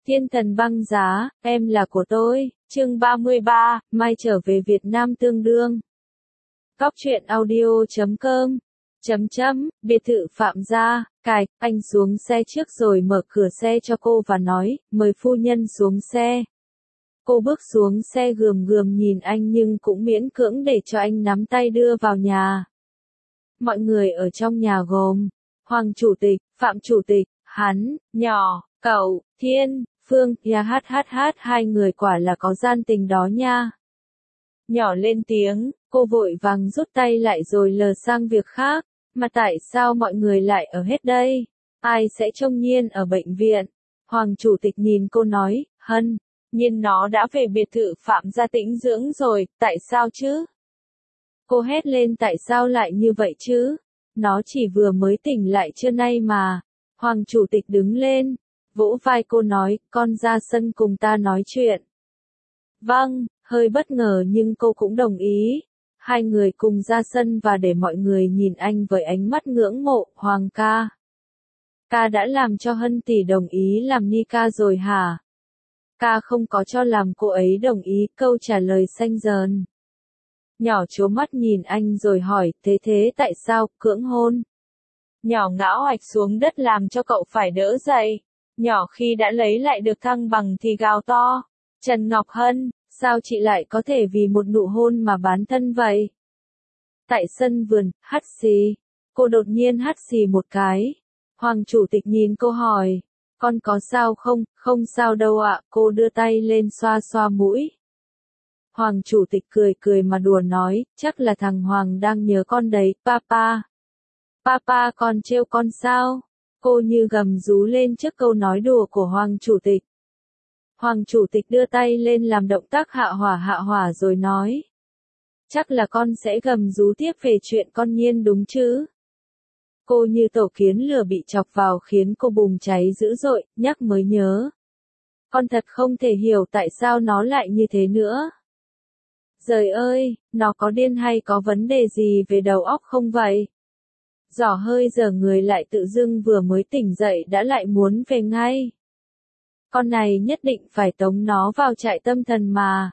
Thiên thần băng giá, em là của tôi, chương 33, Mai trở về Việt Nam tương đương. Góc truyện audio.com biệt thự Phạm Gia, cài, anh xuống xe trước rồi mở cửa xe cho cô và nói, mời phu nhân xuống xe. Cô bước xuống xe gườm gườm nhìn anh nhưng cũng miễn cưỡng để cho anh nắm tay đưa vào nhà. Mọi người ở trong nhà gồm, Hoàng Chủ tịch, Phạm Chủ tịch, hắn, nhỏ, cậu, Thiên, Phương, hai người quả là có gian tình đó nha. Nhỏ lên tiếng, cô vội vàng rút tay lại rồi lờ sang việc khác, mà tại sao mọi người lại ở hết đây? Ai sẽ trông Nhiên ở bệnh viện? Hoàng Chủ tịch nhìn cô nói, Hân, Nhiên nó đã về biệt thự Phạm Gia tĩnh dưỡng rồi, tại sao chứ? Cô hét lên tại sao lại như vậy chứ? Nó chỉ vừa mới tỉnh lại trưa nay mà. Hoàng Chủ tịch đứng lên, vỗ vai cô nói, con ra sân cùng ta nói chuyện. Vâng, hơi bất ngờ nhưng cô cũng đồng ý. Hai người cùng ra sân và để mọi người nhìn anh với ánh mắt ngưỡng mộ, Hoàng ca. Ca đã làm cho Hân tỷ đồng ý làm ni ca rồi hả? Ca không có cho làm cô ấy đồng ý, câu trả lời xanh dờn. Nhỏ trố mắt nhìn anh rồi hỏi, thế tại sao, cưỡng hôn? Nhỏ ngã oạch xuống đất làm cho cậu phải đỡ dậy. Nhỏ khi đã lấy lại được thăng bằng thì gào to. Trần Ngọc Hân, sao chị lại có thể vì một nụ hôn mà bán thân vậy? Tại sân vườn, hắt xì. Cô đột nhiên hắt xì một cái. Hoàng Chủ tịch nhìn cô hỏi, con có sao không? Không sao đâu ạ, cô đưa tay lên xoa xoa mũi. Hoàng Chủ tịch cười mà đùa nói, chắc là thằng Hoàng đang nhớ con đấy, papa. Papa con trêu con sao? Cô như gầm rú lên trước câu nói đùa của Hoàng Chủ tịch. Hoàng Chủ tịch đưa tay lên làm động tác hạ hỏa rồi nói. Chắc là con sẽ gầm rú tiếp về chuyện con Nhiên đúng chứ? Cô như tổ kiến lửa bị chọc vào khiến cô bùng cháy dữ dội, nhắc mới nhớ. Con thật không thể hiểu tại sao nó lại như thế nữa. Giời ơi, nó có điên hay có vấn đề gì về đầu óc không vậy? Giỏ hơi giờ người lại tự dưng vừa mới tỉnh dậy đã lại muốn về ngay. Con này nhất định phải tống nó vào trại tâm thần mà.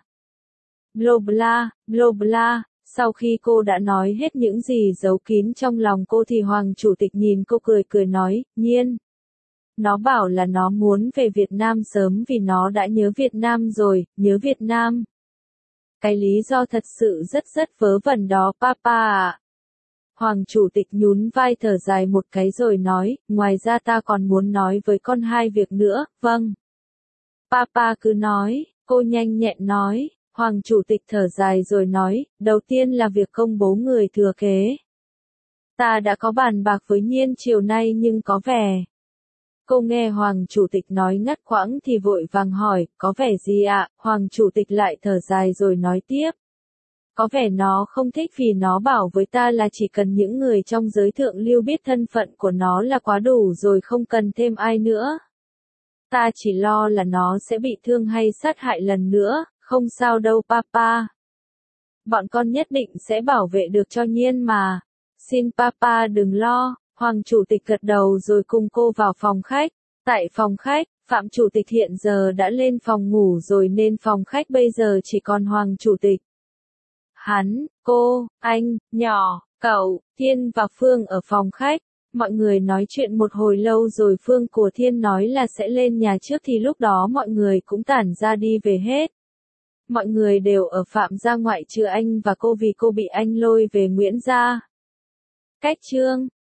Blo bla, sau khi cô đã nói hết những gì giấu kín trong lòng cô thì Hoàng Chủ tịch nhìn cô cười nói, Nhiên. Nó bảo là nó muốn về Việt Nam sớm vì nó đã nhớ Việt Nam rồi, nhớ Việt Nam. Cái lý do thật sự rất vớ vẩn đó papa ạ. Hoàng Chủ tịch nhún vai thở dài một cái rồi nói, ngoài ra ta còn muốn nói với con hai việc nữa, vâng. Papa cứ nói, cô nhanh nhẹn nói, Hoàng Chủ tịch thở dài rồi nói, đầu tiên là việc công bố người thừa kế. Ta đã có bàn bạc với Nhiên chiều nay nhưng có vẻ. Cô nghe Hoàng Chủ tịch nói ngắt quãng thì vội vàng hỏi, có vẻ gì ạ? Hoàng Chủ tịch lại thở dài rồi nói tiếp. Có vẻ nó không thích vì nó bảo với ta là chỉ cần những người trong giới thượng lưu biết thân phận của nó là quá đủ rồi không cần thêm ai nữa. Ta chỉ lo là nó sẽ bị thương hay sát hại lần nữa, không sao đâu papa. Bọn con nhất định sẽ bảo vệ được cho Nhiên mà. Xin papa đừng lo. Hoàng Chủ tịch gật đầu rồi cùng cô vào phòng khách. Tại phòng khách, Phạm Chủ tịch hiện giờ đã lên phòng ngủ rồi nên phòng khách bây giờ chỉ còn Hoàng Chủ tịch. Hắn, cô, anh, nhỏ, cậu, Thiên và Phương ở phòng khách. Mọi người nói chuyện một hồi lâu rồi Phương của Thiên nói là sẽ lên nhà trước thì lúc đó mọi người cũng tản ra đi về hết. Mọi người đều ở Phạm Gia ngoại trừ anh và cô vì cô bị anh lôi về Nguyễn Gia. Cách chương